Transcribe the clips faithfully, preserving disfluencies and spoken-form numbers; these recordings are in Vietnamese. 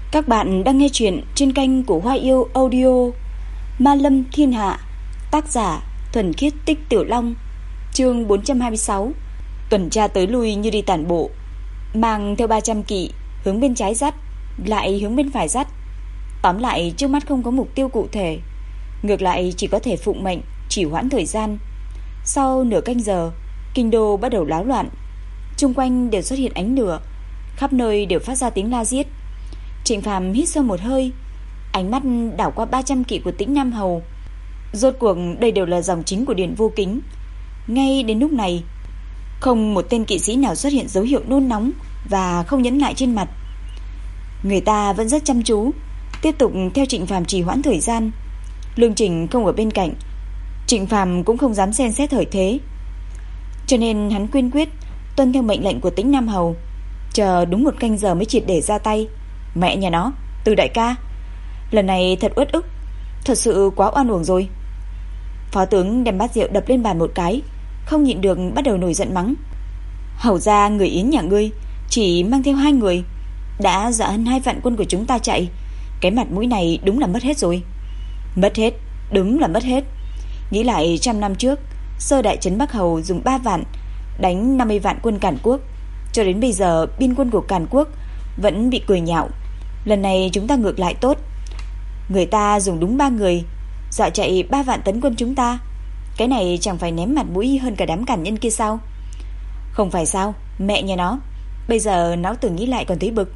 Các bạn đang nghe chuyện trên kênh của Hoa Yêu Audio. Ma Lâm Thiên Hạ, tác giả Thuần Khiết Tích Tiểu Long. Chương bốn trăm hai mươi sáu. Tuần tra tới lui như đi tản bộ, mang theo ba trăm kỵ, hướng bên trái dắt, lại hướng bên phải dắt. Tóm lại trước mắt không có mục tiêu cụ thể, ngược lại chỉ có thể phụng mệnh, chỉ hoãn thời gian. Sau nửa canh giờ, kinh đô bắt đầu náo loạn. Xung quanh đều xuất hiện ánh lửa, khắp nơi đều phát ra tiếng la giết. Trịnh Phàm hít sâu một hơi, ánh mắt đảo qua ba trăm kỵ của Tĩnh Nam Hầu. Rốt cuộc đây đều là dòng chính của Điền Vô Kính. Ngay đến lúc này, không một tên kỵ sĩ nào xuất hiện dấu hiệu nôn nóng và không nhẫn nại trên mặt. Người ta vẫn rất chăm chú, tiếp tục theo Trịnh Phàm trì hoãn thời gian. Lương Trình không ở bên cạnh, Trịnh Phàm cũng không dám xen xét thời thế, cho nên hắn kiên quyết tuân theo mệnh lệnh của Tĩnh Nam Hầu, chờ đúng một canh giờ mới triệt để ra tay. Mẹ nhà nó, Từ đại ca, lần này thật uất ức, thật sự quá oan uổng rồi. Phó tướng đem bát rượu đập lên bàn một cái, không nhịn được bắt đầu nổi giận mắng. Hầu ra người Yến nhà ngươi chỉ mang theo hai người, đã dọa hơn hai vạn quân của chúng ta chạy. Cái mặt mũi này đúng là mất hết rồi. Mất hết, đúng là mất hết. Nghĩ lại trăm năm trước, sơ đại trấn Bắc Hầu dùng ba vạn đánh năm mươi vạn quân Càn Quốc, cho đến bây giờ biên quân của Càn Quốc vẫn bị cười nhạo. Lần này chúng ta ngược lại tốt, người ta dùng đúng ba người dọa chạy ba vạn tấn quân chúng ta. Cái này chẳng phải ném mặt mũi hơn cả đám càn nhân kia sao? Không phải sao, mẹ nhà nó, bây giờ não tử nghĩ lại còn thấy bực.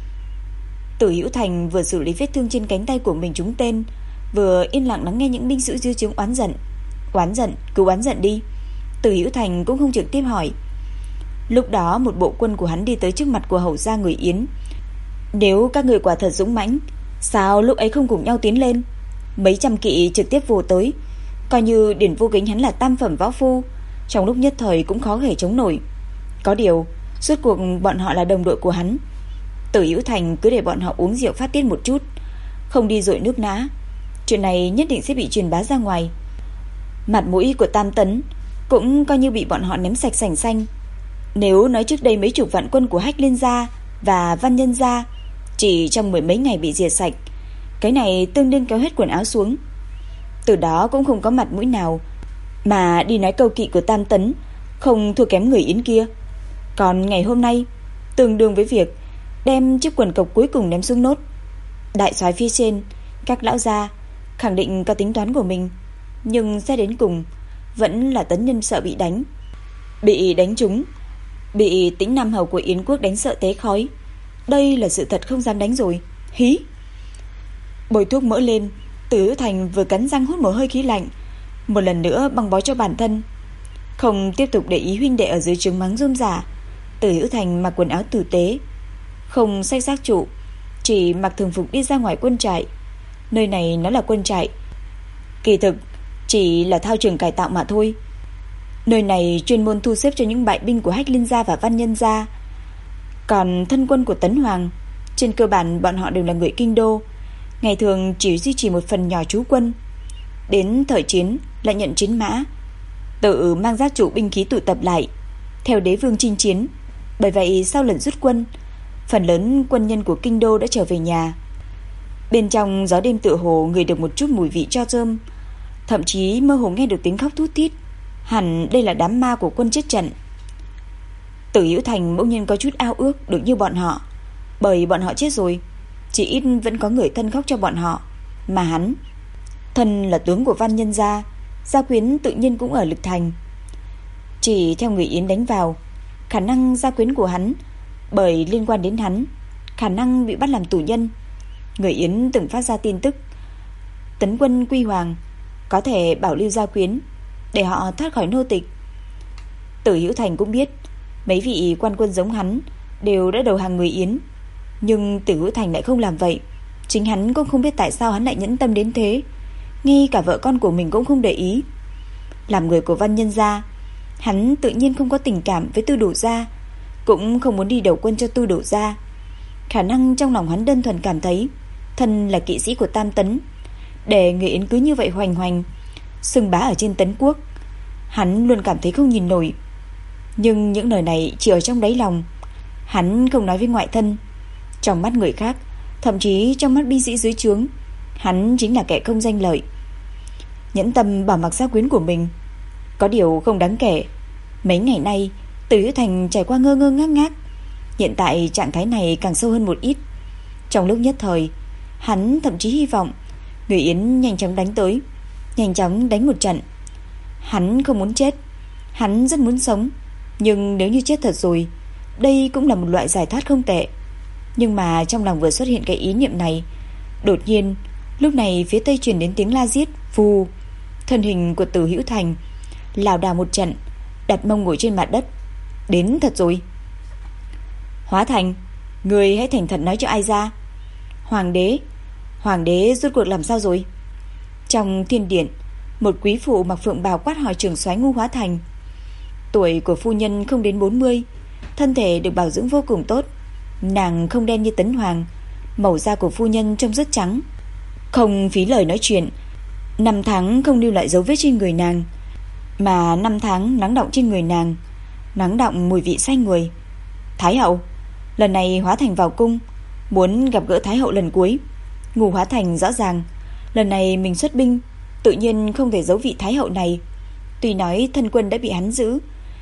Tử Hữu Thành vừa xử lý vết thương trên cánh tay của mình trúng tên, vừa yên lặng lắng nghe những binh sĩ dưới trướng oán giận. Oán giận, cứ oán giận đi. Tử Hữu Thành cũng không trực tiếp hỏi. Lúc đó một bộ quân của hắn đi tới trước mặt của hầu gia người Yến. Nếu các người quả thật dũng mãnh, sao lúc ấy không cùng nhau tiến lên? Mấy trăm kỵ trực tiếp vồ tới, coi như Điền Vô Kính hắn là tam phẩm võ phu, trong lúc nhất thời cũng khó thể chống nổi. Có điều suốt cuộc bọn họ là đồng đội của hắn. Tử Hữu Thành cứ để bọn họ uống rượu phát tiết một chút, không đi dội nước nã, chuyện này nhất định sẽ bị truyền bá ra ngoài. Mặt mũi của Tam Tấn cũng coi như bị bọn họ ném sạch sành xanh. Nếu nói trước đây mấy chục vạn quân của Hách Liên gia và Văn Nhân gia chỉ trong mười mấy ngày bị diệt sạch, cái này tương đương kéo hết quần áo xuống. Từ đó cũng không có mặt mũi nào mà đi nói câu kỵ của Tam Tấn không thua kém người Yến kia. Còn ngày hôm nay tương đương với việc đem chiếc quần cộc cuối cùng ném xuống nốt. Đại soái phía trên, các lão gia khẳng định có tính toán của mình, nhưng xét đến cùng vẫn là Tấn Nhân sợ bị đánh. Bị đánh trúng, bị Tĩnh Nam Hầu của Yến quốc đánh sợ té khói, đây là sự thật không dám đánh rồi. Hí. Bồi thuốc mỡ lên, Tử Hữu Thành vừa cắn răng hút một hơi khí lạnh, một lần nữa băng bó cho bản thân, không tiếp tục để ý huynh đệ ở dưới trướng mắng rôm rả. Tử Hữu Thành mặc quần áo tử tế, không xách xác trụ, chỉ mặc thường phục đi ra ngoài quân trại. Nơi này nó là quân trại, kỳ thực chỉ là thao trường cải tạo mà thôi. Nơi này chuyên môn thu xếp cho những bại binh của Hách Liên gia và Văn Nhân gia. Còn thân quân của Tấn Hoàng, trên cơ bản bọn họ đều là người kinh đô, ngày thường chỉ duy trì một phần nhỏ trú quân, đến thời chiến lại nhận chiến mã, tự mang giác trụ binh khí tụ tập lại theo đế vương chinh chiến. Bởi vậy sau lần rút quân, phần lớn quân nhân của kinh đô đã trở về nhà. Bên trong gió đêm tựa hồ ngửi được một chút mùi vị tro rơm, thậm chí mơ hồ nghe được tiếng khóc thút thít. Hẳn đây là đám ma của quân chết trận. Tử Hữu Thành bỗng nhiên có chút ao ước được như bọn họ, bởi bọn họ chết rồi, chỉ ít vẫn có người thân khóc cho bọn họ. Mà hắn, thân là tướng của Văn Nhân gia, gia quyến tự nhiên cũng ở Lực Thành. Chỉ theo người Yến đánh vào, khả năng gia quyến của hắn, bởi liên quan đến hắn, khả năng bị bắt làm tù nhân. Người Yến từng phát ra tin tức tấn quân quy hoàng, có thể bảo lưu gia quyến để họ thoát khỏi nô tịch. Tử Hữu Thành cũng biết mấy vị quan quân giống hắn đều đã đầu hàng người Yến, nhưng Tử Hữu Thành lại không làm vậy. Chính hắn cũng không biết tại sao hắn lại nhẫn tâm đến thế, ngay cả vợ con của mình cũng không để ý. Làm người của Văn Nhân gia, hắn tự nhiên không có tình cảm với Tư Đồ gia, cũng không muốn đi đầu quân cho Tư Đồ gia. Khả năng trong lòng hắn đơn thuần cảm thấy thân là kỵ sĩ của Tam Tấn, để người Yến cứ như vậy hoành hoành xưng bá ở trên Tấn quốc, hắn luôn cảm thấy không nhìn nổi. Nhưng những lời này chỉ ở trong đáy lòng, hắn không nói với ngoại thân. Trong mắt người khác, Thậm chí trong mắt binh sĩ dưới trướng, hắn chính là kẻ không danh lợi. Nhẫn tâm bỏ mặc gia quyến của mình. Có điều không đáng kể, mấy ngày nay Từ Hữu Thành trải qua ngơ ngơ ngác ngác. Hiện tại trạng thái này càng sâu hơn một ít. Trong lúc nhất thời, hắn thậm chí hy vọng Người Yến nhanh chóng đánh tới, nhanh chóng đánh một trận. Hắn không muốn chết, hắn rất muốn sống. Nhưng nếu như chết thật rồi, đây cũng là một loại giải thoát không tệ. Nhưng mà trong lòng vừa xuất hiện cái ý niệm này, đột nhiên lúc này phía tây truyền đến tiếng la giết. Phù, thân hình của Từ Hữu Thành lảo đảo một trận, đặt mông ngồi trên mặt đất. Đến thật rồi. Hóa Thành, người hãy thành thật nói cho ai ra. Hoàng đế, hoàng đế rốt cuộc làm sao rồi? Trong thiên điện, một quý phụ mặc phượng bào quát hỏi trưởng soái Ngu Hóa Thành. Tuổi của phu nhân không đến bốn mươi, thân thể được bảo dưỡng vô cùng tốt. Nàng không đen như Tấn Hoàng, màu da của phu nhân trông rất trắng. Không phí lời nói chuyện, năm tháng không lưu lại dấu vết trên người nàng, mà năm tháng nắng đọng trên người nàng, nắng đọng mùi vị say người. Thái hậu, lần này Hóa Thành vào cung, muốn gặp gỡ Thái hậu lần cuối. Ngu Hóa Thành rõ ràng lần này mình xuất binh, tự nhiên không thể giấu vị Thái hậu này. Tuy nói thân quân đã bị hắn giữ,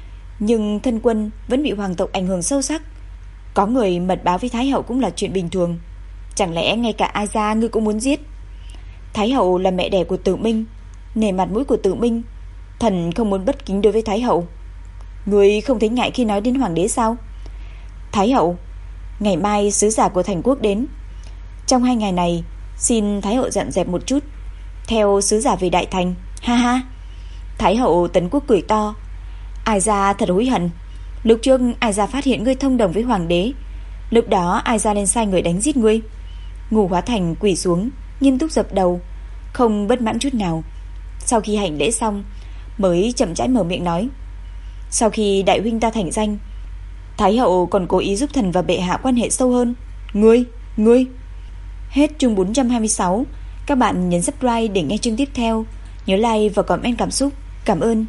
nhưng thân quân vẫn bị hoàng tộc ảnh hưởng sâu sắc. Có người mật báo với Thái hậu cũng là chuyện bình thường. Chẳng lẽ ngay cả ai ra ngươi cũng muốn giết? Thái hậu là mẹ đẻ của Tử Minh, nể mặt mũi của Tử Minh, thần không muốn bất kính đối với Thái hậu. Ngươi không thấy ngại khi nói đến hoàng đế sao? Thái hậu, ngày mai sứ giả của thành quốc đến, trong hai ngày này xin Thái hậu dọn dẹp một chút, theo sứ giả về Đại Thành. Ha ha. Thái hậu Tấn Quốc cười to. Ai ra thật hối hận. Lúc trước ai ra phát hiện ngươi thông đồng với hoàng đế, lúc đó ai ra lên sai người đánh giết ngươi. Ngu Hóa Thành quỳ xuống, nghiêm túc dập đầu, không bất mãn chút nào. Sau khi hành lễ xong, mới chậm rãi mở miệng nói: sau khi đại huynh ta thành danh, Thái hậu còn cố ý giúp thần và bệ hạ quan hệ sâu hơn. Ngươi, ngươi. Hết chương bốn trăm hai mươi sáu. Các bạn nhấn subscribe để nghe chương tiếp theo. Nhớ like và comment cảm xúc. Cảm ơn.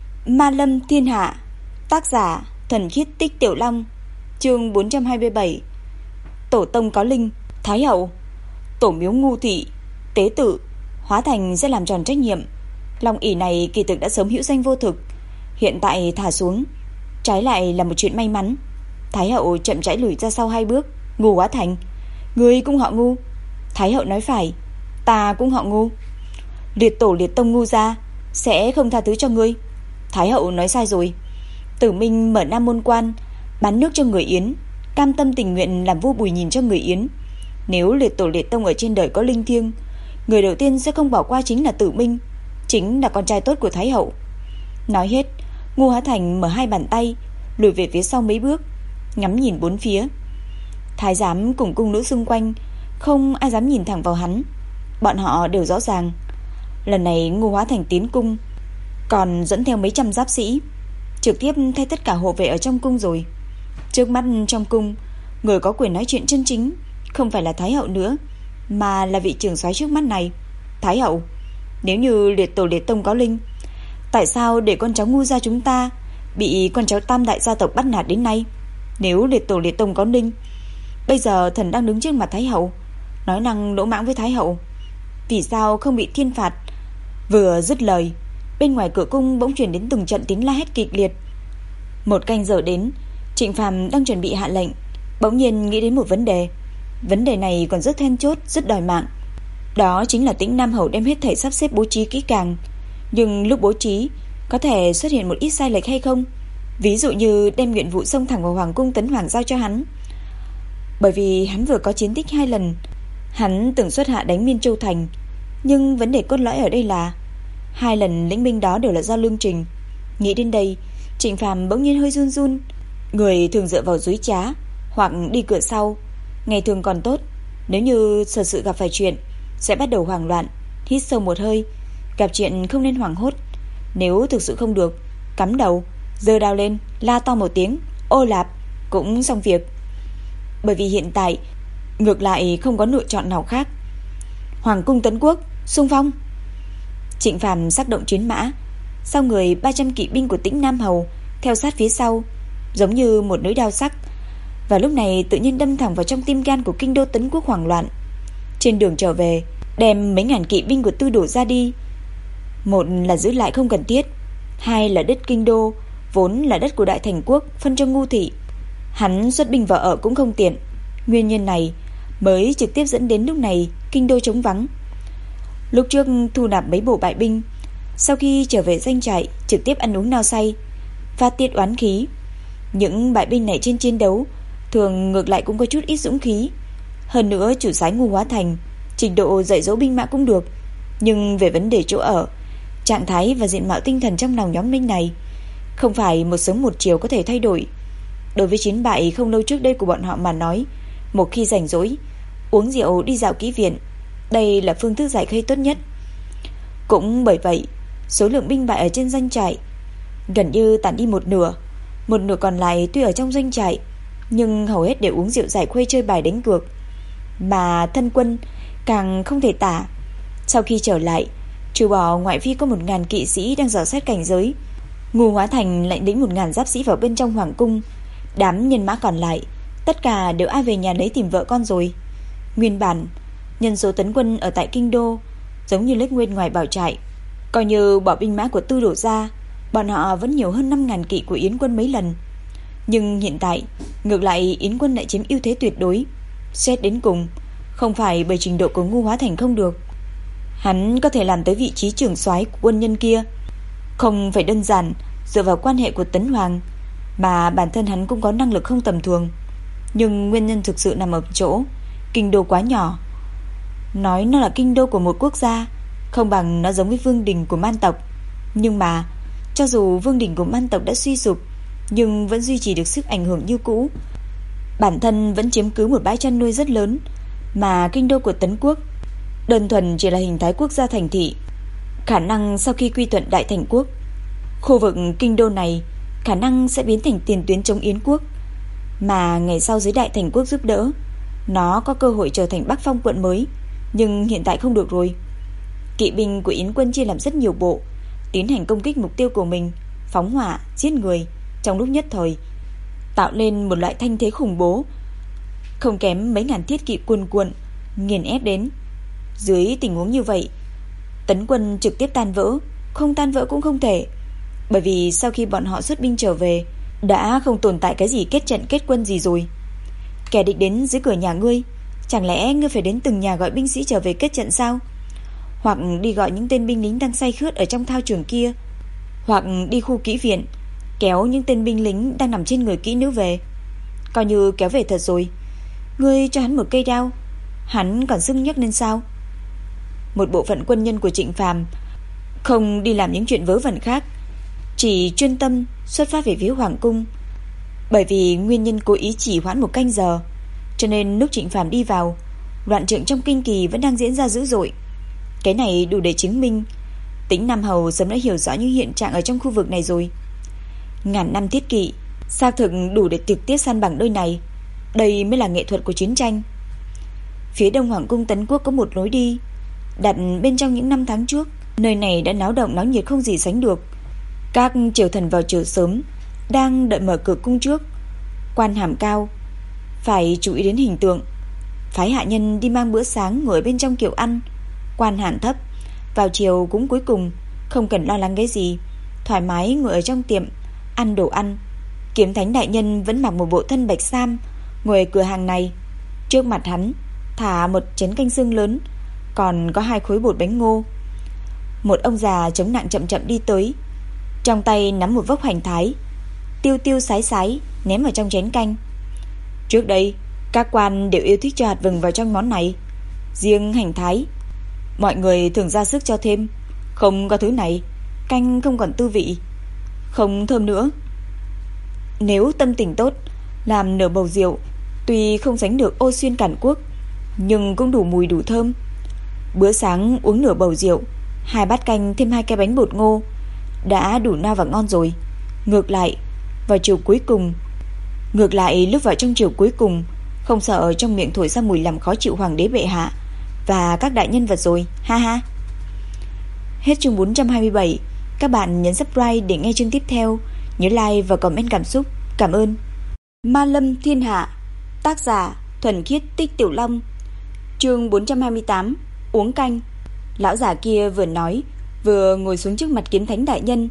Ma Lâm Thiên Hạ, tác giả Thuần Khiết Tích Tiểu Long, chương bốn trăm hai mươi bảy. Tổ tông có linh. Thái hậu, tổ miếu Ngu thị, tế tự, Hóa Thành sẽ làm tròn trách nhiệm. Long ỷ này kỳ thực đã sớm hữu danh vô thực, hiện tại thả xuống, trái lại là một chuyện may mắn. Thái hậu chậm rãi lùi ra sau hai bước. Ngu Hóa Thành, ngươi cũng họ Ngu? Thái hậu nói phải, ta cũng họ Ngu. Liệt tổ liệt tông Ngu gia sẽ không tha thứ cho ngươi. Thái hậu nói sai rồi. Tử Minh mở Nam Môn Quan, bán nước cho người Yến, cam tâm tình nguyện làm vua bùi nhìn cho người Yến. Nếu liệt tổ liệt tông ở trên đời có linh thiêng, người đầu tiên sẽ không bỏ qua chính là Tử Minh, chính là con trai tốt của Thái hậu. Nói hết, Ngu Hóa Thành mở hai bàn tay, lùi về phía sau mấy bước, ngắm nhìn bốn phía. Thái giám cùng cung nữ xung quanh không ai dám nhìn thẳng vào hắn. Bọn họ đều rõ ràng, lần này Ngu Hóa Thành tiến cung còn dẫn theo mấy trăm giáp sĩ, trực tiếp thay tất cả hộ vệ ở trong cung rồi. Trước mắt trong cung, người có quyền nói chuyện chân chính không phải là Thái hậu nữa, mà là vị trưởng soái trước mắt này. Thái hậu, nếu như liệt tổ liệt tông có linh, tại sao để con cháu Ngu gia chúng ta bị con cháu tam đại gia tộc bắt nạt đến nay? Nếu liệt tổ liệt tông có linh, bây giờ thần đang đứng trước mặt Thái hậu, nói năng lỗ mãng với Thái hậu, vì sao không bị thiên phạt? Vừa dứt lời, bên ngoài cửa cung bỗng truyền đến từng trận tiếng la hét kịch liệt. Một canh giờ đến, Trịnh Phàm đang chuẩn bị hạ lệnh, bỗng nhiên nghĩ đến một vấn đề. Vấn đề này còn rất then chốt, rất đòi mạng. Đó chính là Tĩnh Nam hầu đem hết thảy sắp xếp bố trí kỹ càng, nhưng lúc bố trí có thể xuất hiện một ít sai lệch hay không? Ví dụ như đem nhiệm vụ xông thẳng vào hoàng cung Tấn Hoàng giao cho hắn. Bởi vì hắn vừa có chiến tích hai lần, hắn từng xuất hạ đánh Miên Châu thành, nhưng vấn đề cốt lõi ở đây là hai lần lĩnh binh đó đều là do Lương Trình. Nghĩ đến đây, Trịnh Phàm bỗng nhiên hơi run run. Người thường dựa vào dúi trá hoặc đi cửa sau, ngày thường còn tốt, nếu như thật sự gặp phải chuyện sẽ bắt đầu hoảng loạn. Hít sâu một hơi, gặp chuyện không nên hoảng hốt. Nếu thực sự không được, cắm đầu, giơ đao lên, la to một tiếng, ô lạp, cũng xong việc. Bởi vì hiện tại ngược lại không có lựa chọn nào khác. Hoàng cung Tấn Quốc, xung phong. Trịnh Phàm sắc động chiến mã, sau người ba trăm kỵ binh của Tĩnh Nam hầu theo sát phía sau, giống như một lưỡi đao sắc, và lúc này tự nhiên đâm thẳng vào trong tim gan của kinh đô Tấn Quốc hoảng loạn. Trên đường trở về, đem mấy ngàn kỵ binh của Tư Đồ ra đi. Một là giữ lại không cần thiết, hai là đất kinh đô vốn là đất của Đại Thành Quốc phân cho Ngu thị, hắn xuất binh vào ở cũng không tiện. Nguyên nhân này mới trực tiếp dẫn đến lúc này kinh đô trống vắng. Lúc trước thu nạp mấy bộ bại binh, sau khi trở về doanh trại trực tiếp ăn uống no say, phát tiết oán khí. Những bại binh này trên chiến đấu thường ngược lại cũng có chút ít dũng khí. Hơn nữa chủ soái Ngu Hóa Thành trình độ dạy dỗ binh mã cũng được, nhưng về vấn đề chỗ ở, trạng thái và diện mạo tinh thần trong lòng nhóm binh này không phải một sớm một chiều có thể thay đổi. Đối với chiến bại không lâu trước đây của bọn họ mà nói, một khi rảnh rỗi, uống rượu đi dạo kỹ viện, đây là phương thức giải khuây tốt nhất. Cũng bởi vậy, số lượng binh bại ở trên doanh trại gần như tản đi một nửa. Một nửa còn lại tuy ở trong doanh trại, nhưng hầu hết đều uống rượu giải khuây chơi bài đánh cược. Mà thân quân càng không thể tả. Sau khi trở lại, trừ bỏ ngoại vi có một ngàn kỵ sĩ đang dò xét cảnh giới, Ngu Hóa Thành lại lĩnh một ngàn giáp sĩ vào bên trong hoàng cung. Đám nhân mã còn lại tất cả đều ai về nhà lấy tìm vợ con rồi. Nguyên bản nhân số tấn quân ở tại kinh đô giống như lếch nguyên ngoài bảo trại, coi như bỏ binh mã của Tư Đồ ra, bọn họ vẫn nhiều hơn năm ngàn kỵ của Yến quân mấy lần. Nhưng hiện tại ngược lại Yến quân lại chiếm ưu thế tuyệt đối. Xét đến cùng, không phải bởi trình độ của Ngu Hóa Thành không được, hắn có thể làm tới vị trí trưởng soái của quân nhân kia, không phải đơn giản dựa vào quan hệ của Tấn Hoàng, mà bản thân hắn cũng có năng lực không tầm thường. Nhưng nguyên nhân thực sự nằm ở chỗ kinh đô quá nhỏ. Nói nó là kinh đô của một quốc gia không bằng nó giống với vương đình của man tộc. Nhưng mà cho dù vương đình của man tộc đã suy sụp, nhưng vẫn duy trì được sức ảnh hưởng như cũ. Bản thân vẫn chiếm cứ một bãi chăn nuôi rất lớn. Mà kinh đô của Tấn Quốc đơn thuần chỉ là hình thái quốc gia thành thị. Khả năng sau khi quy thuận Đại Thành Quốc, khu vực kinh đô này khả năng sẽ biến thành tiền tuyến chống Yến quốc. Mà ngày sau dưới Đại Thành Quốc giúp đỡ, nó có cơ hội trở thành Bắc Phong quận mới. Nhưng hiện tại không được rồi. Kỵ binh của Yến quân chia làm rất nhiều bộ, tiến hành công kích mục tiêu của mình, phóng hỏa, giết người trong lúc nhất thời, tạo lên một loại thanh thế khủng bố, không kém mấy ngàn thiết kỵ cuồn cuộn nghiền ép đến. Dưới tình huống như vậy, tấn quân trực tiếp tan vỡ. Không tan vỡ cũng không thể, bởi vì sau khi bọn họ xuất binh trở về, đã không tồn tại cái gì kết trận kết quân gì rồi. Kẻ địch đến dưới cửa nhà ngươi, chẳng lẽ ngươi phải đến từng nhà gọi binh sĩ trở về kết trận sao? Hoặc đi gọi những tên binh lính đang say khướt ở trong thao trường kia, hoặc đi khu kỹ viện kéo những tên binh lính đang nằm trên người kỹ nữ về. Coi như kéo về thật rồi, ngươi cho hắn một cây đao, hắn còn xưng nhắc lên sao? Một bộ phận quân nhân của Trịnh Phàm không đi làm những chuyện vớ vẩn khác, chỉ chuyên tâm xuất phát về phía hoàng cung. Bởi vì nguyên nhân cố ý chỉ hoãn một canh giờ, cho nên lúc Trịnh Phàm đi vào, loạn trận trong kinh kỳ vẫn đang diễn ra dữ dội. Cái này đủ để chứng minh Tĩnh Nam Hầu sớm đã hiểu rõ những hiện trạng ở trong khu vực này rồi. Ngàn năm thiết kỵ xác thực đủ để trực tiếp săn bằng nơi này. Đây mới là nghệ thuật của chiến tranh. Phía đông hoàng cung Tấn Quốc có một lối đi đặt bên trong những năm tháng trước. Nơi này đã náo động náo nhiệt không gì sánh được. Các triều thần vào chiều sớm đang đợi mở cửa cung trước. Quan hàm cao phải chú ý đến hình tượng, phái hạ nhân đi mang bữa sáng ngồi bên trong kiệu ăn. Quan hàn thấp vào chiều cũng cuối cùng không cần lo lắng cái gì, thoải mái ngồi ở trong tiệm ăn đồ ăn. Kiếm thánh đại nhân vẫn mặc một bộ thân bạch sam, ngồi ở cửa hàng này. Trước mặt hắn thả một chén canh xương lớn, còn có hai khối bột bánh ngô. Một ông già chống nặng chậm chậm đi tới, trong tay nắm một vốc hành thái, tiêu tiêu sái sái ném vào trong chén canh. Trước đây các quan đều yêu thích cho hạt vừng vào trong món này, riêng hành thái mọi người thường ra sức cho thêm. Không có thứ này, canh không còn tư vị, không thơm nữa. Nếu tâm tình tốt, làm nửa bầu rượu, tuy không sánh được Ô Xuyên Cản Quốc, nhưng cũng đủ mùi đủ thơm. Bữa sáng uống nửa bầu rượu, hai bát canh thêm hai cái bánh bột ngô, đã đủ no và ngon rồi. Ngược lại vào chiều cuối cùng Ngược lại lúc vào trong chiều cuối cùng không sợ trong miệng thổi ra mùi làm khó chịu hoàng đế bệ hạ và các đại nhân vật rồi, ha ha. Hết chương bốn trăm hai mươi bảy. Các bạn nhấn subscribe để nghe chương tiếp theo. Nhớ like và comment cảm xúc. Cảm ơn. Ma Lâm Thiên Hạ Tác giả Thuần Khiết Tích Tiểu Long. Chương bốn trăm hai mươi tám. Uống canh. Lão già kia vừa nói vừa ngồi xuống trước mặt Kiếm Thánh đại nhân.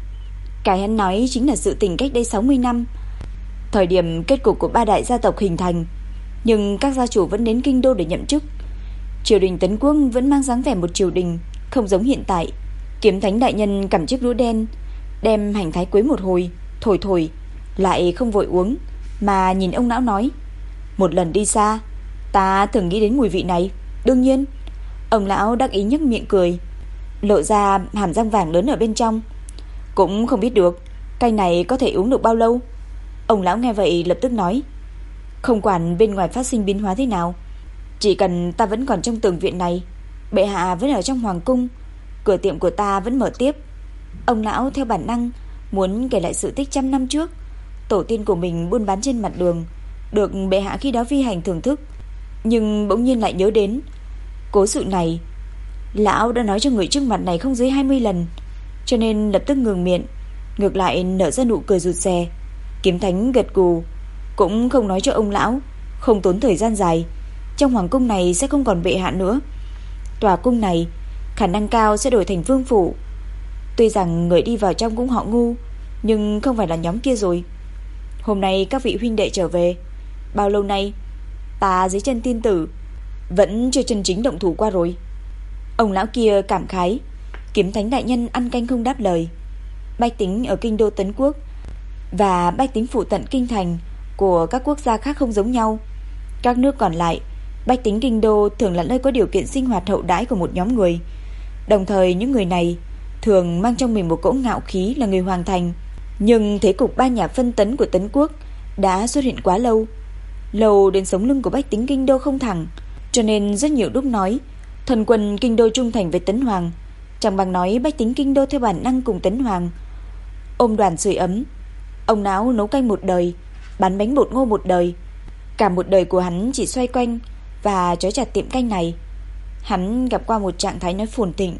Cái hắn nói chính là sự tình cách đây sáu mươi năm, thời điểm kết cục của ba đại gia tộc hình thành, nhưng các gia chủ vẫn đến kinh đô để nhậm chức. Triều đình Tấn Quốc vẫn mang dáng vẻ một triều đình, không giống hiện tại. Kiếm Thánh đại nhân cầm chiếc đũa đen, đem hành thái quấy một hồi, thổi thổi, lại không vội uống, mà nhìn ông lão nói: "Một lần đi xa, ta thường nghĩ đến mùi vị này." Đương nhiên, ông lão đắc ý nhếch miệng cười, lộ ra hàm răng vàng lớn ở bên trong. "Cũng không biết được, canh này có thể uống được bao lâu?" Ông lão nghe vậy lập tức nói: "Không quản bên ngoài phát sinh biến hóa thế nào, chỉ cần ta vẫn còn trong tường viện này, bệ hạ vẫn ở trong hoàng cung, cửa tiệm của ta vẫn mở tiếp." Ông lão theo bản năng muốn kể lại sự tích trăm năm trước, tổ tiên của mình buôn bán trên mặt đường, được bệ hạ khi đó vi hành thưởng thức, nhưng bỗng nhiên lại nhớ đến cố sự này lão đã nói cho người trước mặt này không dưới hai mươi lần, cho nên lập tức ngừng miệng, ngược lại nở ra nụ cười rụt rè. Kiếm Thánh gật gù, cũng không nói cho ông lão, không tốn thời gian dài, trong hoàng cung này sẽ không còn bệ hạ nữa. Tòa cung này khả năng cao sẽ đổi thành vương phủ. Tuy rằng người đi vào trong cũng họ Ngu, nhưng không phải là nhóm kia rồi. Hôm nay các vị huynh đệ trở về, bao lâu nay ta dưới chân tiên tử vẫn chưa chân chính động thủ qua rồi. Ông lão kia cảm khái. Kiếm Thánh đại nhân ăn canh không đáp lời. Bách tính ở kinh đô Tấn Quốc và bách tính phụ cận kinh thành của các quốc gia khác không giống nhau. Các nước còn lại, bách tính kinh đô thường là nơi có điều kiện sinh hoạt hậu đãi của một nhóm người. Đồng thời những người này thường mang trong mình một cỗ ngạo khí là người hoàng thành. Nhưng thế cục ba nhà phân tấn của Tấn Quốc đã xuất hiện quá lâu, lâu đến sống lưng của bách tính kinh đô không thẳng, cho nên rất nhiều lúc nói thần quân kinh đô trung thành với Tấn Hoàng, chẳng bằng nói bách tính kinh đô theo bản năng cùng Tấn Hoàng. Ôm đoàn sưởi ấm, ông lão nấu canh một đời, bán bánh bột ngô một đời, cả một đời của hắn chỉ xoay quanh và trói chặt tiệm canh này. Hắn gặp qua một trạng thái nói phồn thịnh,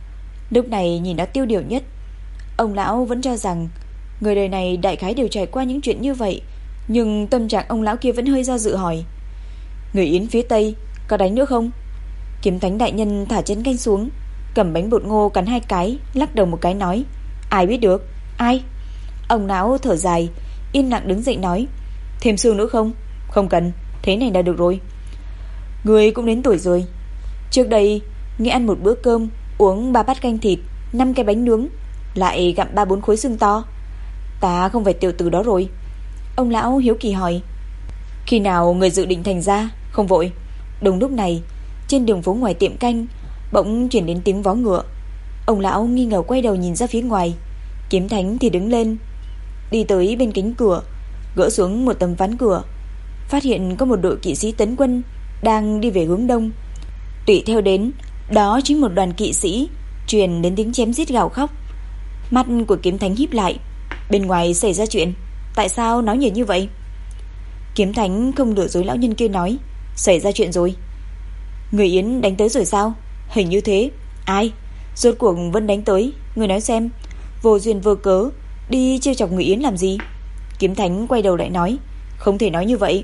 lúc này nhìn nó tiêu điều nhất. Ông lão vẫn cho rằng người đời này đại khái đều trải qua những chuyện như vậy, nhưng tâm trạng ông lão kia vẫn hơi do dự hỏi: "Người Yến phía Tây có đánh nữa không?" Kiếm Thánh đại nhân thả chén canh xuống, cầm bánh bột ngô cắn hai cái, lắc đầu một cái nói: "Ai biết được, ai?" Ông lão thở dài, yên lặng đứng dậy nói: "Thêm xương nữa không?" "Không cần, thế này là được rồi." "Người cũng đến tuổi rồi. Trước đây nghe ăn một bữa cơm, uống ba bát canh thịt, năm cái bánh nướng, lại gặm ba bốn khối xương to. Ta không phải tiểu tử đó rồi." Ông lão hiếu kỳ hỏi: "Khi nào người dự định thành ra?" "Không vội." Đúng lúc này, trên đường phố ngoài tiệm canh bỗng truyền đến tiếng vó ngựa. Ông lão nghi ngờ quay đầu nhìn ra phía ngoài. Kiếm Thánh thì đứng lên, đi tới bên cánh cửa, gỡ xuống một tấm ván cửa, phát hiện có một đội kỵ sĩ tấn quân đang đi về hướng đông. Tùy theo đến đó chính một đoàn kỵ sĩ, truyền đến tiếng chém giết gào khóc. Mắt của Kiếm Thánh híp lại. "Bên ngoài xảy ra chuyện, tại sao nói nhiều như vậy?" Kiếm Thánh không lừa dối lão nhân kia nói: "Xảy ra chuyện rồi." "Người Yến đánh tới rồi sao?" "Hình như thế." "Ai? Rốt cuộc vẫn đánh tới, người nói xem, vô duyên vô cớ đi trêu chọc người Yến làm gì?" Kiếm Thánh quay đầu lại nói: "Không thể nói như vậy.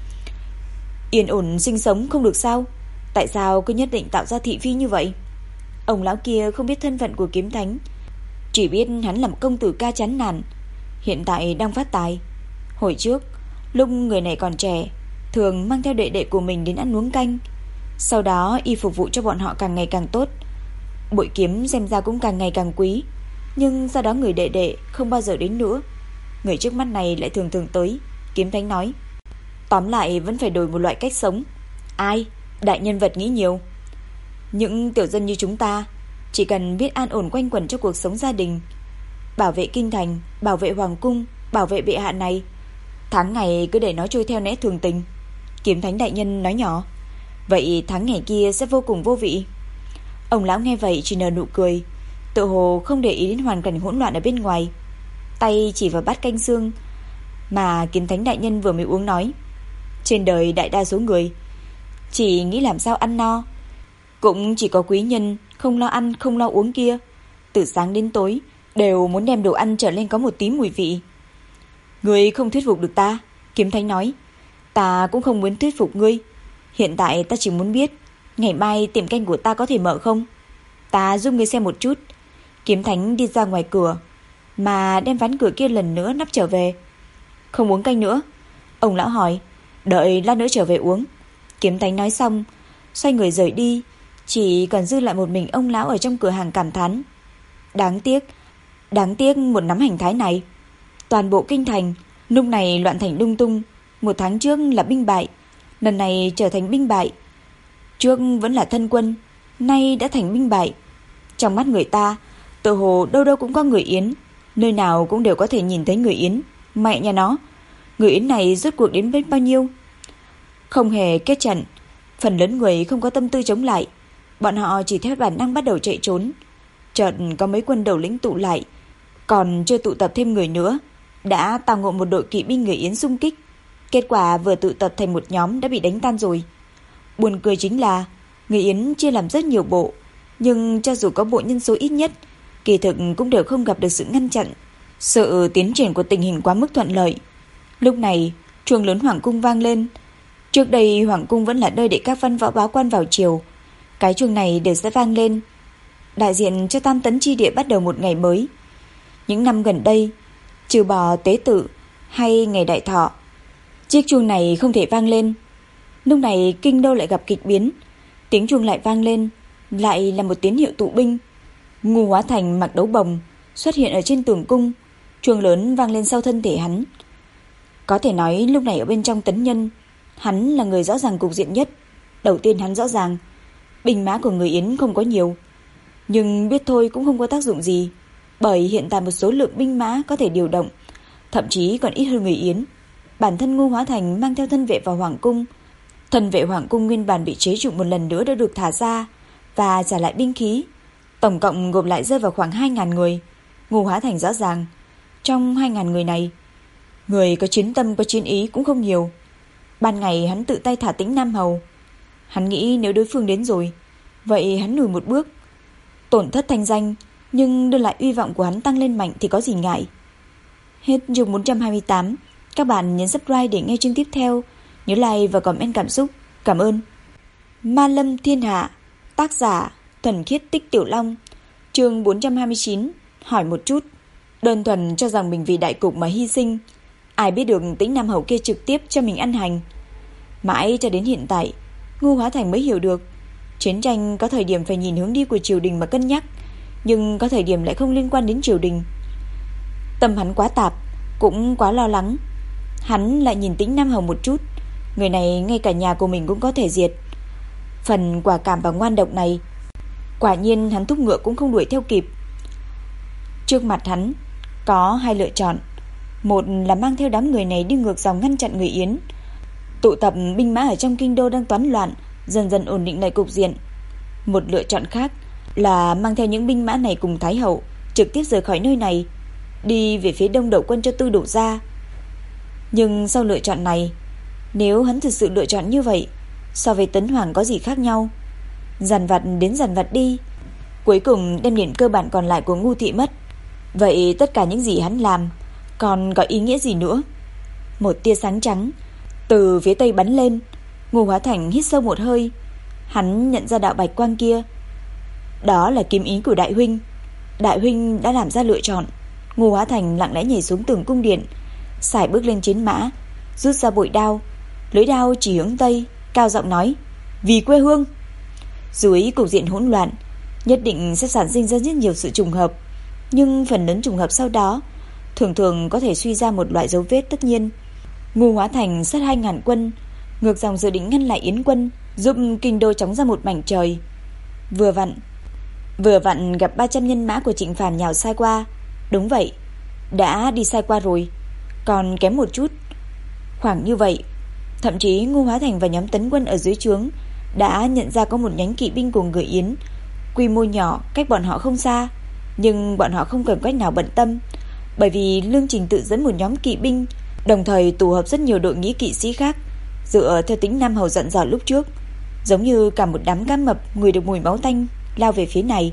Yên ổn sinh sống không được sao? Tại sao cứ nhất định tạo ra thị phi như vậy?" Ông lão kia không biết thân phận của Kiếm Thánh, chỉ biết hắn là một công tử ca chán nản, hiện tại đang phát tài. Hồi trước lúc người này còn trẻ, thường mang theo đệ đệ của mình đến ăn uống canh, sau đó y phục vụ cho bọn họ càng ngày càng tốt, bội kiếm xem ra cũng càng ngày càng quý. Nhưng sau đó người đệ đệ không bao giờ đến nữa, người trước mắt này lại thường thường tới. Kiếm Thánh nói: "Tóm lại vẫn phải đổi một loại cách sống." "Ai?" "Đại nhân vật nghĩ nhiều. Những tiểu dân như chúng ta chỉ cần biết an ổn quanh quẩn cho cuộc sống gia đình, bảo vệ kinh thành, bảo vệ hoàng cung, bảo vệ bệ hạ này, tháng ngày cứ để nó trôi theo nét thường tình." Kiếm Thánh đại nhân nói nhỏ: "Vậy tháng ngày kia sẽ vô cùng vô vị." Ông lão nghe vậy chỉ nở nụ cười, tự hồ không để ý đến hoàn cảnh hỗn loạn ở bên ngoài, tay chỉ vào bát canh xương mà Kiếm Thánh đại nhân vừa mới uống nói: "Trên đời đại đa số người chỉ nghĩ làm sao ăn no, cũng chỉ có quý nhân không lo ăn không lo uống kia, từ sáng đến tối đều muốn đem đồ ăn trở lên có một tí mùi vị." "Người không thuyết phục được ta." Kiếm Thánh nói: Ta cũng không muốn thuyết phục ngươi. Hiện tại ta chỉ muốn biết ngày mai tiệm canh của ta có thể mở không. Ta giúp ngươi xem một chút. Kiếm Thánh đi ra ngoài cửa, mà đem ván cửa kia lần nữa nắp trở về. Không uống canh nữa? Ông lão hỏi. Đợi lát nữa trở về uống. Kiếm Thánh nói xong, xoay người rời đi. Chỉ còn dư lại một mình ông lão ở trong cửa hàng cảm thán. Đáng tiếc, đáng tiếc một nắm hành thái này. Toàn bộ kinh thành lúc này loạn thành lung tung. Một tháng trước là binh bại, lần này trở thành binh bại. Trước vẫn là thân quân, nay đã thành binh bại. Trong mắt người ta, tự hồ đâu đâu cũng có người Yến, nơi nào cũng đều có thể nhìn thấy người Yến. Mẹ nhà nó, người Yến này rốt cuộc đến bên bao nhiêu? Không hề kết trận, phần lớn người không có tâm tư chống lại. Bọn họ chỉ theo bản năng bắt đầu chạy trốn. Chợt có mấy quân đầu lĩnh tụ lại, còn chưa tụ tập thêm người nữa, đã tao ngộ một đội kỵ binh người Yến xung kích. Kết quả vừa tụ tập thành một nhóm đã bị đánh tan rồi. Buồn cười chính là người Yến chia làm rất nhiều bộ, nhưng cho dù có bộ nhân số ít nhất, kỳ thực cũng đều không gặp được sự ngăn chặn. Sự tiến triển của tình hình quá mức thuận lợi. Lúc này chuông lớn hoàng cung vang lên. Trước đây hoàng cung vẫn là nơi để các văn võ báo quan vào triều. Cái chuông này đều sẽ vang lên, đại diện cho Tam Tấn chi địa bắt đầu một ngày mới. Những năm gần đây, trừ bỏ tế tự hay ngày đại thọ, chiếc chuông này không thể vang lên. Lúc này kinh đô lại gặp kịch biến. Tiếng chuông lại vang lên, lại là một tín hiệu tụ binh. Ngô Hóa Thành mặc đấu bồng xuất hiện ở trên tường cung. Chuông lớn vang lên sau thân thể hắn. Có thể nói lúc này ở bên trong Tấn Nhân, hắn là người rõ ràng cục diện nhất. Đầu tiên hắn rõ ràng binh mã của người Yến không có nhiều, nhưng biết thôi cũng không có tác dụng gì, bởi hiện tại một số lượng binh mã có thể điều động thậm chí còn ít hơn người Yến. Bản thân Ngô Hóa Thành mang theo thân vệ vào hoàng cung. Thân vệ hoàng cung nguyên bản bị chế trụ một lần nữa đã được thả ra và trả lại binh khí. Tổng cộng gộp lại rơi vào khoảng hai ngàn người. Ngô Hóa Thành rõ ràng trong hai ngàn người này, người có chiến tâm có chiến ý cũng không nhiều. Ban ngày hắn tự tay thả Tĩnh Nam Hầu. Hắn nghĩ nếu đối phương đến rồi, vậy hắn lùi một bước. Tổn thất thanh danh, nhưng đưa lại uy vọng của hắn tăng lên mạnh thì có gì ngại. Hết chương bốn trăm hai mươi tám. Các bạn nhấn subscribe để nghe chương tiếp theo. Nhớ like và comment cảm xúc. Cảm ơn. Ma Lâm Thiên Hạ. Tác giả Thuần Khiết Tích Tiểu Long. Chương bốn trăm hai mươi chín. Hỏi một chút. Đơn thuần cho rằng mình vì đại cục mà hy sinh, ai biết được Tĩnh Nam Hầu kia trực tiếp cho mình ăn hành. Mãi cho đến hiện tại, Ngô Hóa Thành mới hiểu được, chiến tranh có thời điểm phải nhìn hướng đi của triều đình mà cân nhắc, nhưng có thời điểm lại không liên quan đến triều đình. Tâm hắn quá tạp, cũng quá lo lắng. Hắn lại nhìn Tĩnh Nam Hầu một chút, người này ngay cả nhà của mình cũng có thể diệt. Phần quả cảm và ngoan độc này, quả nhiên hắn thúc ngựa cũng không đuổi theo kịp. Trước mặt hắn có hai lựa chọn. Một là mang theo đám người này đi ngược dòng ngăn chặn người Yến, tụ tập binh mã ở trong kinh đô đang toán loạn, dần dần ổn định lại cục diện. Một lựa chọn khác là mang theo những binh mã này cùng Thái Hậu trực tiếp rời khỏi nơi này, đi về phía đông đậu quân cho Tư Đổ Gia. Nhưng sau lựa chọn này, nếu hắn thực sự lựa chọn như vậy, so với Tấn Hoàng có gì khác nhau? Dàn vặt đến dàn vặt đi, cuối cùng đem điểm cơ bản còn lại của Ngô thị mất. Vậy tất cả những gì hắn làm còn có ý nghĩa gì nữa? Một tia sáng trắng từ phía tây bắn lên. Ngô Hóa Thành hít sâu một hơi. Hắn nhận ra đạo bạch quang kia, đó là kiếm ý của đại huynh. Đại huynh đã làm ra lựa chọn. Ngô Hóa Thành lặng lẽ nhảy xuống tường cung điện, sải bước lên chiến mã, rút ra bội đao, lưỡi đao chỉ hướng tây, cao giọng nói: "Vì quê hương." Dưới cục diện hỗn loạn, nhất định sẽ sản sinh ra rất nhiều sự trùng hợp, nhưng phần lớn trùng hợp sau đó thường thường có thể suy ra một loại dấu vết tất nhiên. Ngô Hóa Thành sát hai ngàn quân ngược dòng dự định ngăn lại Yến quân, giúp kinh đô chóng ra một mảnh trời. Vừa vặn Vừa vặn gặp ba trăm nhân mã của Trịnh Phàm nhào sai qua. Đúng vậy, đã đi sai qua rồi, còn kém một chút. Khoảng như vậy, thậm chí Ngô Hóa Thành và nhóm tấn quân ở dưới trướng đã nhận ra có một nhánh kỵ binh của người Yến, quy mô nhỏ, cách bọn họ không xa, nhưng bọn họ không cần cách nào bận tâm, bởi vì Lương Trình tự dẫn một nhóm kỵ binh, đồng thời tụ hợp rất nhiều đội nghĩa kỵ sĩ khác, dựa theo Tĩnh Nam Hầu dặn dò lúc trước, giống như cả một đám cá mập người được mùi máu tanh lao về phía này.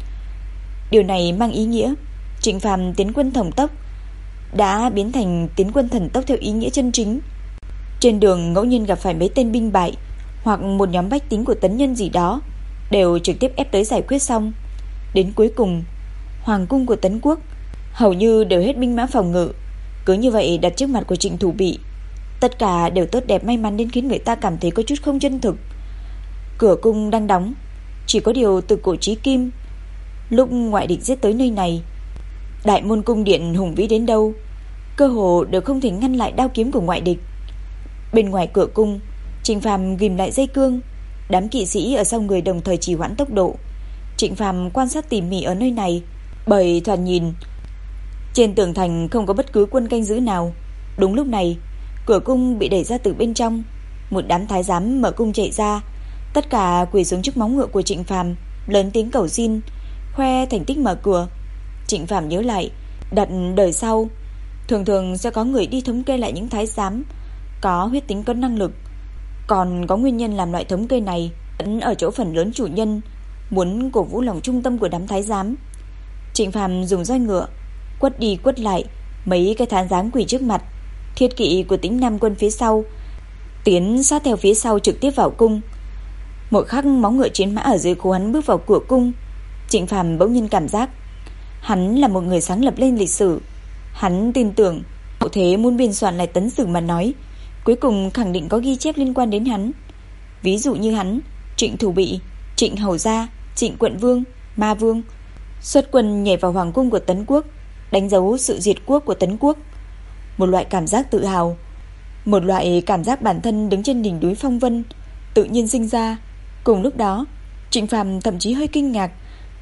Điều này mang ý nghĩa Trịnh Phàm tiến quân thần tốc đã biến thành tiến quân thần tốc theo ý nghĩa chân chính. Trên đường ngẫu nhiên gặp phải mấy tên binh bại hoặc một nhóm bách tính của tấn nhân gì đó, đều trực tiếp ép tới giải quyết xong. Đến cuối cùng, hoàng cung của Tấn Quốc hầu như đều hết binh mã phòng ngự, cứ như vậy đặt trước mặt của Trịnh Thủ Bị. Tất cả đều tốt đẹp may mắn đến khiến người ta cảm thấy có chút không chân thực. Cửa cung đang đóng, chỉ có điều từ cổ chí kim, lúc ngoại địch giết tới nơi này, đại môn cung điện hùng vĩ đến đâu, cơ hồ đều không thể ngăn lại đao kiếm của ngoại địch. Bên ngoài cửa cung, Trịnh Phàm ghim lại dây cương, đám kỵ sĩ ở sau người đồng thời trì hoãn tốc độ. Trịnh Phàm quan sát tỉ mỉ ở nơi này, bởi thoạt nhìn trên tường thành không có bất cứ quân canh giữ nào. Đúng lúc này, cửa cung bị đẩy ra từ bên trong, một đám thái giám mở cung chạy ra, tất cả quỳ xuống trước móng ngựa của Trịnh Phàm, lớn tiếng cầu xin, khoe thành tích mở cửa. Trịnh Phàm nhớ lại, đặt đời sau thường thường sẽ có người đi thống kê lại những thái giám có huyết tính, có năng lực. Còn có nguyên nhân làm loại thống kê này vẫn ở chỗ phần lớn chủ nhân muốn cổ vũ lòng trung tâm của đám thái giám. Trịnh Phàm dùng roi ngựa quất đi quất lại mấy cái thái giám quỳ trước mặt. Thiết kỵ của Tĩnh Nam quân phía sau tiến sát theo phía sau trực tiếp vào cung. Một khắc móng ngựa chiến mã ở dưới khố hắn bước vào cửa cung, Trịnh Phàm bỗng nhiên cảm giác hắn là một người sáng lập lên lịch sử. Hắn tin tưởng hậu thế muốn biên soạn lại tấn sử mà nói, cuối cùng khẳng định có ghi chép liên quan đến hắn. Ví dụ như hắn, Trịnh Thủ Bị, Trịnh Hầu Gia, Trịnh Quận Vương, Ma Vương xuất quân nhảy vào hoàng cung của Tấn Quốc, đánh dấu sự diệt quốc của Tấn Quốc. Một loại cảm giác tự hào, một loại cảm giác bản thân đứng trên đỉnh núi phong vân tự nhiên sinh ra. Cùng lúc đó, Trịnh Phàm thậm chí hơi kinh ngạc,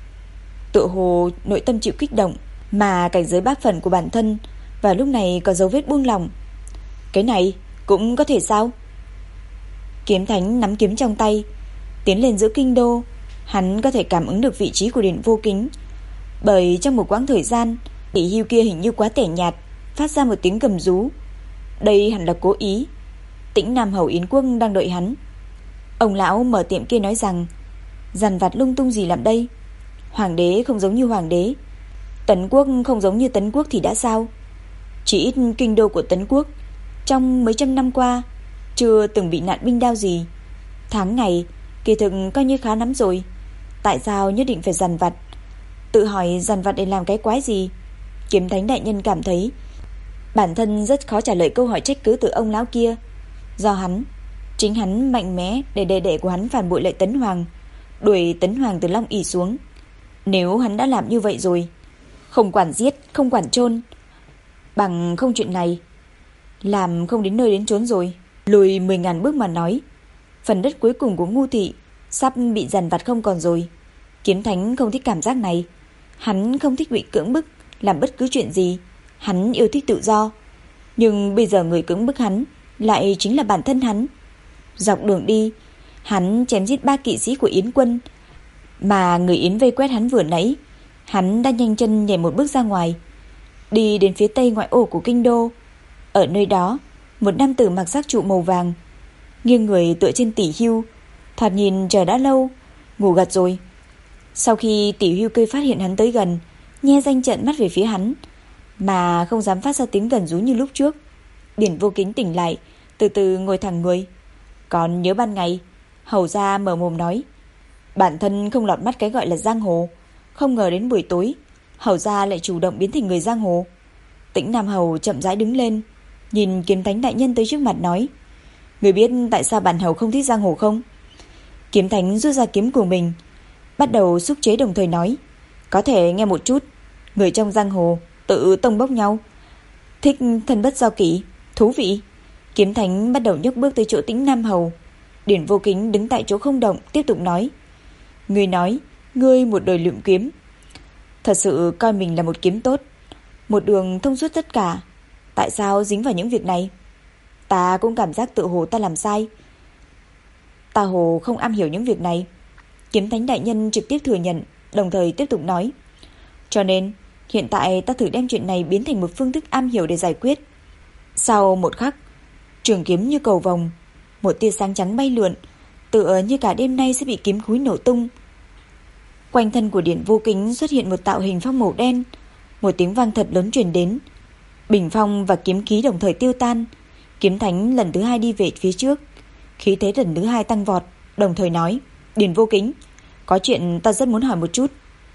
tựa hồ nội tâm chịu kích động, mà cảnh giới bát phần của bản thân vào lúc này có dấu vết buông lỏng. Cái này cũng có thể sao? Kiếm Thánh nắm kiếm trong tay, tiến lên giữa kinh đô. Hắn có thể cảm ứng được vị trí của Điện Vô Kính, bởi trong một quãng thời gian, tỷ hưu kia hình như quá tẻ nhạt, phát ra một tiếng gầm rú. Đây hẳn là cố ý. Tĩnh Nam Hầu Yến Quốc đang đợi hắn. Ông lão mở tiệm kia nói rằng dằn vặt lung tung gì làm đây? Hoàng đế không giống như hoàng đế, Tấn Quốc không giống như Tấn Quốc thì đã sao? Chỉ ít kinh đô của Tấn Quốc trong mấy trăm năm qua chưa từng bị nạn binh đao gì. Tháng ngày kỳ thực coi như khá lắm rồi, tại sao nhất định phải dằn vặt? Tự hỏi dằn vặt để làm cái quái gì? Kiếm Thánh đại nhân cảm thấy bản thân rất khó trả lời câu hỏi trách cứ từ ông lão kia. Do hắn, chính hắn mạnh mẽ để đệ đệ của hắn phản bội lại Tấn Hoàng, đuổi Tấn Hoàng từ Long ỷ xuống. Nếu hắn đã làm như vậy rồi, không quản giết, không quản chôn, bằng không chuyện này làm không đến nơi đến chốn rồi. Lùi mười ngàn bước mà nói, phần đất cuối cùng của Ngu thị sắp bị dằn vặt không còn rồi. Kiếm Thánh không thích cảm giác này. Hắn không thích bị cưỡng bức làm bất cứ chuyện gì. Hắn yêu thích tự do. Nhưng bây giờ người cưỡng bức hắn lại chính là bản thân hắn. Dọc đường đi, hắn chém giết ba kỵ sĩ của Yến quân, mà người Yến vây quét hắn vừa nãy, hắn đã nhanh chân nhảy một bước ra ngoài, đi đến phía tây ngoại ô của kinh đô. Ở nơi đó, một nam tử mặc giáp trụ màu vàng, nghiêng người tựa trên tỷ hưu, thoạt nhìn chờ đã lâu, ngủ gật rồi. Sau khi tỷ hưu cây phát hiện hắn tới gần, nhe răng trợn mắt về phía hắn, mà không dám phát ra tiếng gầm rú như lúc trước. Điển Vô Kính tỉnh lại, từ từ ngồi thẳng người. Còn nhớ ban ngày, hầu gia mở mồm nói bản thân không lọt mắt cái gọi là giang hồ, không ngờ đến buổi tối hầu gia lại chủ động biến thành người giang hồ. Tĩnh Nam Hầu chậm rãi đứng lên, nhìn Kiếm Thánh đại nhân tới trước mặt nói: người biết tại sao bản hầu không thích giang hồ không? Kiếm Thánh rút ra kiếm của mình, bắt đầu xúc chế, đồng thời nói: có thể nghe một chút. Người trong giang hồ tự tông bốc nhau, thích thân bất do kỷ, thú vị. Kiếm Thánh bắt đầu nhấc bước tới chỗ Tĩnh Nam Hầu. Điển Vô Kính đứng tại chỗ không động, tiếp tục nói: ngươi nói ngươi một đời luyện kiếm, thật sự coi mình là một kiếm tốt, một đường thông suốt tất cả, tại sao dính vào những việc này? Ta cũng cảm giác tự hồ ta làm sai, ta hồ không am hiểu những việc này. Kiếm Thánh đại nhân trực tiếp thừa nhận, đồng thời tiếp tục nói: cho nên hiện tại ta thử đem chuyện này biến thành một phương thức am hiểu để giải quyết. Sau một khắc, trường kiếm như cầu vồng, một tia sáng trắng bay lượn, tựa như cả đêm nay sẽ bị kiếm khúi nổ tung. Quanh thân của Điển Vô Kính xuất hiện một tạo hình phong màu đen, một tiếng vang thật lớn truyền đến. Bình phong và kiếm khí đồng thời tiêu tan, Kiếm Thánh lần thứ hai đi về phía trước, khí thế lần thứ hai tăng vọt, đồng thời nói: Điền Vô Kính, có chuyện ta rất muốn hỏi một chút.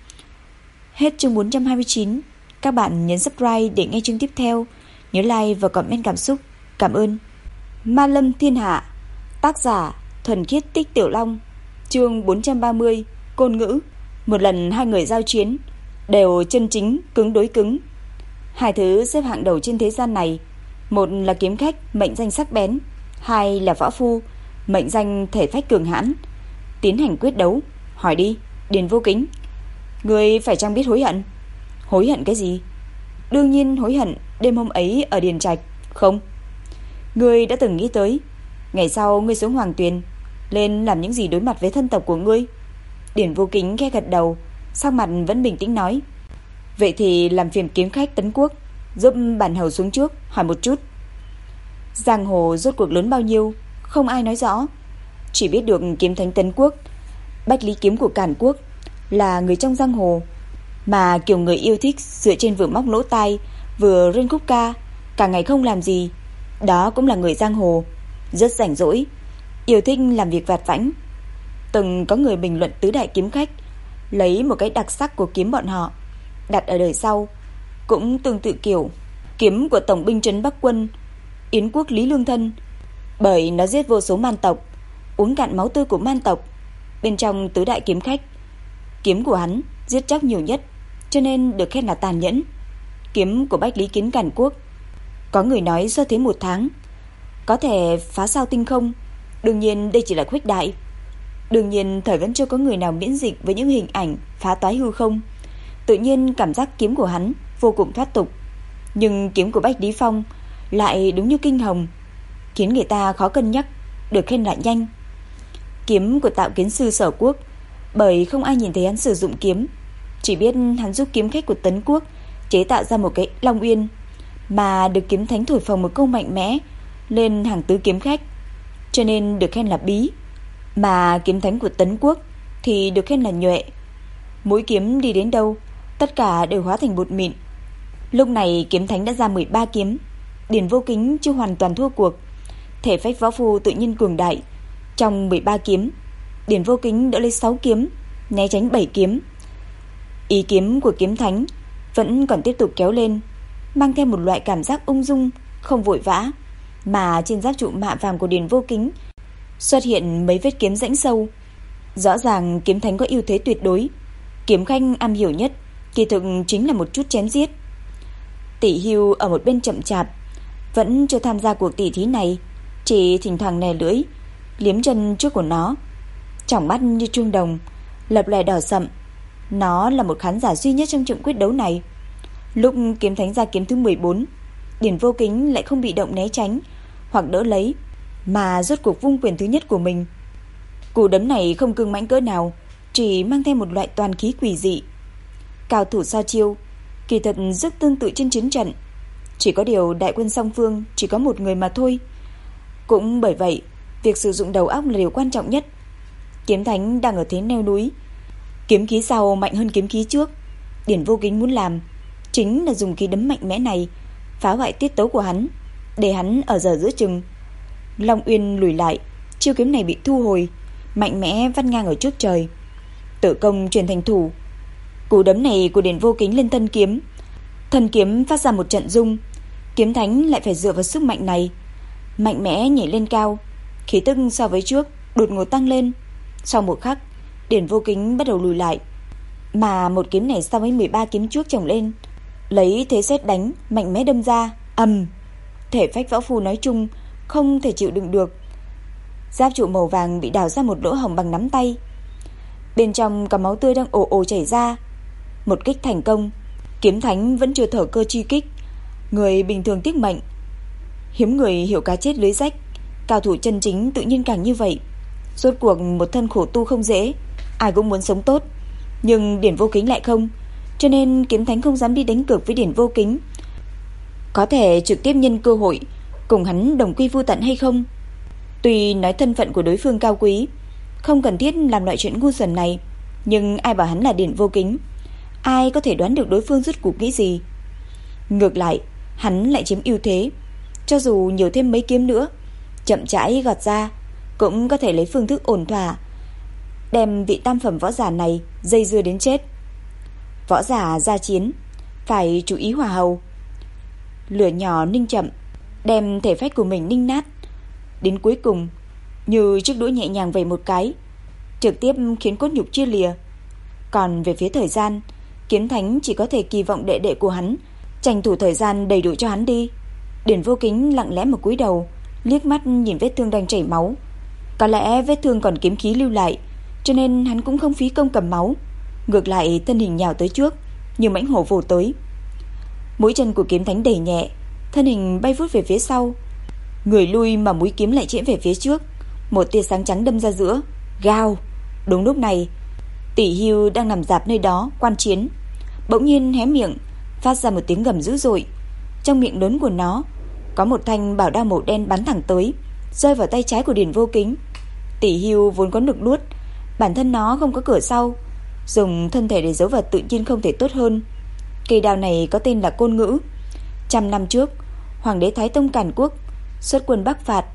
Hết chương bốn trăm hai mươi chín. Các bạn nhấn subscribe để nghe chương tiếp theo. Nhớ like và comment cảm xúc. Cảm ơn. Ma Lâm Thiên Hạ. Tác giả Thuần Khiết Tích Tiểu Long. Chương bốn trăm ba mươi. Côn ngữ. Một lần hai người giao chiến đều chân chính cứng đối cứng. Hai thứ xếp hạng đầu trên thế gian này, một là kiếm khách mệnh danh sắc bén, hai là võ phu mệnh danh thể phách cường hãn, tiến hành quyết đấu. Hỏi đi, Điền Vô Kính, ngươi phải chăng biết hối hận? Hối hận cái gì? Đương nhiên hối hận đêm hôm ấy ở Điền Trạch. Không. Ngươi đã từng nghĩ tới ngày sau ngươi xuống Hoàng Tuyền lên làm những gì đối mặt với thân tộc của ngươi? Điền Vô Kính khẽ gật đầu, sắc mặt vẫn bình tĩnh nói: Vậy thì làm phiền kiếm khách Tấn Quốc giúp bản hầu xuống trước hỏi một chút. Giang hồ rốt cuộc lớn bao nhiêu không ai nói rõ, chỉ biết được kiếm thánh Tấn Quốc, bách lý kiếm của Càn Quốc, là người trong giang hồ, mà kiểu người yêu thích dựa trên vừa móc lỗ tai vừa rên khúc ca, cả ngày không làm gì, đó cũng là người giang hồ, rất rảnh rỗi, yêu thích làm việc vặt vãnh. Từng có người bình luận tứ đại kiếm khách lấy một cái đặc sắc của kiếm bọn họ đặt ở đời sau, cũng tương tự kiểu kiếm của tổng binh trấn Bắc Quân Yến Quốc Lý Lương Thân, bởi nó giết vô số man tộc, uống cạn máu tươi của man tộc. Bên trong tứ đại kiếm khách, kiếm của hắn giết chóc nhiều nhất, cho nên được khen là tàn nhẫn. Kiếm của bách lý kiếm Càn Quốc, có người nói do thế một tháng có thể phá sao tinh không. Đương nhiên đây chỉ là khuếch đại. Đương nhiên thời vẫn chưa có người nào miễn dịch với những hình ảnh phá toái hư không. Tự nhiên cảm giác kiếm của hắn vô cùng thoát tục. Nhưng kiếm của Bách Lý Phong lại đúng như kinh hồng, khiến người ta khó cân nhắc, được khen là nhanh. Kiếm của Tạo Kiến Sư Sở Quốc, bởi không ai nhìn thấy hắn sử dụng kiếm, chỉ biết hắn giúp kiếm khách của Tấn Quốc chế tạo ra một cái Long Uyên, mà được kiếm thánh thổi phồng một câu mạnh mẽ lên hàng tứ kiếm khách, cho nên được khen là bí. Mà kiếm thánh của Tấn Quốc thì được khen là nhuệ. Mũi kiếm đi đến đâu, tất cả đều hóa thành bột mịn. Lúc này kiếm thánh đã ra mười ba kiếm. Điền Vô Kính chưa hoàn toàn thua cuộc, thể phách võ phu tự nhiên cường đại. Trong mười ba kiếm, Điền Vô Kính đỡ lấy sáu kiếm, né tránh bảy kiếm. Ý kiếm của kiếm thánh vẫn còn tiếp tục kéo lên, mang theo một loại cảm giác ung dung, không vội vã. Mà trên giáp trụ mạ vàng của Điền Vô Kính xuất hiện mấy vết kiếm rãnh sâu. Rõ ràng kiếm thánh có ưu thế tuyệt đối. Kiếm khanh am hiểu nhất kỳ thực chính là một chút chém giết. Tỷ Hưu ở một bên chậm chạp, vẫn chưa tham gia cuộc tỷ thí này, chỉ thỉnh thoảng nè lưỡi liếm chân trước của nó, tròng mắt như chuông đồng lập lòe đỏ sậm. Nó là một khán giả duy nhất trong trận quyết đấu này. Lúc kiếm thánh ra kiếm thứ mười bốn, Điền Vô Kính lại không bị động né tránh hoặc đỡ lấy, mà rốt cuộc vung quyền thứ nhất của mình. Cú đấm này không cứng mãnh cỡ nào, chỉ mang theo một loại toàn khí quỷ dị. Cao thủ so chiêu kỳ thật rất tương tự trên chiến trận, chỉ có điều đại quân song phương chỉ có một người mà thôi. Cũng bởi vậy, việc sử dụng đầu óc là điều quan trọng nhất. Kiếm thánh đang ở thế leo núi, kiếm khí sau mạnh hơn kiếm khí trước. Điền Vô Kính muốn làm chính là dùng khí đấm mạnh mẽ này phá hoại tiết tấu của hắn, để hắn ở giờ giữa chừng. Long Uyên lùi lại, chiêu kiếm này bị thu hồi, mạnh mẽ vắt ngang ở trước trời, tự công truyền thành thủ. Cú đấm này của Điền Vô Kính lên thân kiếm, thân kiếm phát ra một trận rung. Kiếm thánh lại phải dựa vào sức mạnh này, mạnh mẽ nhảy lên cao, khí tức so với trước đột ngột tăng lên. Sau một khắc, Điền Vô Kính bắt đầu lùi lại, mà một kiếm này so với mười ba kiếm trước chồng lên, lấy thế sét đánh mạnh mẽ đâm ra, ầm. Thể phách võ phu nói chung không thể chịu đựng được. Giáp trụ màu vàng bị đào ra một lỗ hổng bằng nắm tay, bên trong có máu tươi đang ồ ồ chảy ra. Một kích thành công, kiếm thánh vẫn chưa thở cơ chi kích. Người bình thường tiếc mệnh, hiếm người hiểu cá chết lưới rách. Cao thủ chân chính tự nhiên càng như vậy. Rốt cuộc một thân khổ tu không dễ, ai cũng muốn sống tốt, nhưng Điền Vô Kính lại không, cho nên kiếm thánh không dám đi đánh cược với Điền Vô Kính. Có thể trực tiếp nhân cơ hội cùng hắn đồng quy vu tận hay không. Tuy nói thân phận của đối phương cao quý, không cần thiết làm loại chuyện ngu xuẩn này, nhưng ai bảo hắn là Điền Vô Kính, ai có thể đoán được đối phương rốt cuộc nghĩ gì. Ngược lại, hắn lại chiếm ưu thế. cho dù nhiều thêm mấy kiếm nữa, chậm rãi gọt ra, cũng có thể lấy phương thức ổn thỏa đem vị tam phẩm võ giả này dây dưa đến chết. Võ giả ra chiến phải chú ý hỏa hầu. Lửa nhỏ ninh chậm, đem thể phách của mình ninh nát, đến cuối cùng như chiếc đũa nhẹ nhàng vẩy một cái, trực tiếp khiến cốt nhục chia lìa. Còn về phía thời gian, Kiếm Thánh chỉ có thể kỳ vọng đệ đệ của hắn tranh thủ thời gian đầy đủ cho hắn đi. Điển Vô Kính lặng lẽ một cúi đầu, liếc mắt nhìn vết thương đang chảy máu. Có lẽ vết thương còn kiếm khí lưu lại, cho nên hắn cũng không phí công cầm máu, ngược lại thân hình nhào tới trước, như mãnh hổ vồ tới. Mũi chân của Kiếm Thánh đẩy nhẹ, thân hình bay vút về phía sau, người lui mà mũi kiếm lại chĩa về phía trước. Một tia sáng trắng đâm ra giữa, gào. Đúng lúc này, Tỷ Hưu đang nằm rạp nơi đó quan chiến, bỗng nhiên hé miệng, phát ra một tiếng gầm dữ dội. Trong miệng lớn của nó có một thanh bảo đao màu đen bắn thẳng tới, rơi vào tay trái của Điển Vô Kính. Tỷ Hưu vốn có lực luốt, bản thân nó không có cửa sau, dùng thân thể để giấu vật tự nhiên không thể tốt hơn. Cây đao này có tên là Côn Ngữ. Trăm năm trước, Hoàng đế Thái Tông càn quốc xuất quân bắc phạt,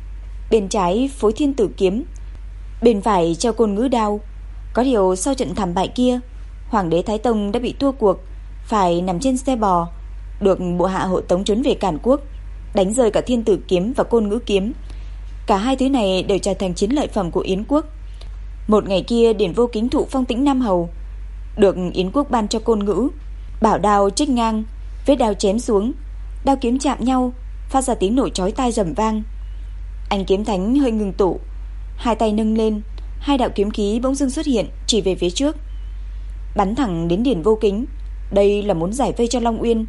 bên trái phối Thiên Tử kiếm, bên phải treo Côn Ngữ đao. Có điều sau trận thảm bại kia, Hoàng đế Thái Tông đã bị thua cuộc, phải nằm trên xe bò, được bộ hạ hộ tống trốn về càn quốc, đánh rơi cả Thiên Tử kiếm và Côn Ngữ kiếm. Cả hai thứ này đều trở thành chiến lợi phẩm của Yến quốc. Một ngày kia, Điển Vô Kính thụ phong tĩnh Nam Hầu, được Yến quốc ban cho Côn Ngữ. Bảo đao trích ngang, vết đao chém xuống, đao kiếm chạm nhau, phát ra tiếng nổ chói tai rầm vang. Anh Kiếm Thánh hơi ngừng tụ, hai tay nâng lên, hai đạo kiếm khí bỗng dưng xuất hiện, chỉ về phía trước, bắn thẳng đến Điển Vô Kính. Đây là muốn giải vây cho Long Uyên,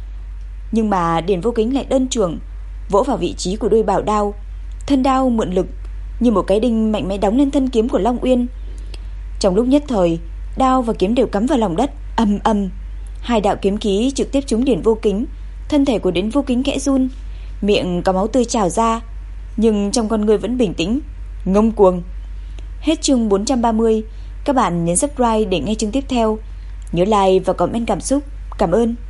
nhưng mà Điển Vô Kính lại đơn trường vỗ vào vị trí của đôi bảo đao. Thân đao mượn lực như một cái đinh mạnh mẽ đóng lên thân kiếm của Long Uyên. Trong lúc nhất thời, đao và kiếm đều cắm vào lòng đất, ầm ầm. Hai đạo kiếm khí trực tiếp trúng Điển Vô Kính. Thân thể của Điển Vô Kính khẽ run, miệng có máu tươi trào ra, nhưng trong con người vẫn bình tĩnh, ngông cuồng. Hết chương bốn trăm ba mươi. Các bạn nhấn subscribe để nghe chương tiếp theo. Nhớ like và comment cảm xúc. Cảm ơn.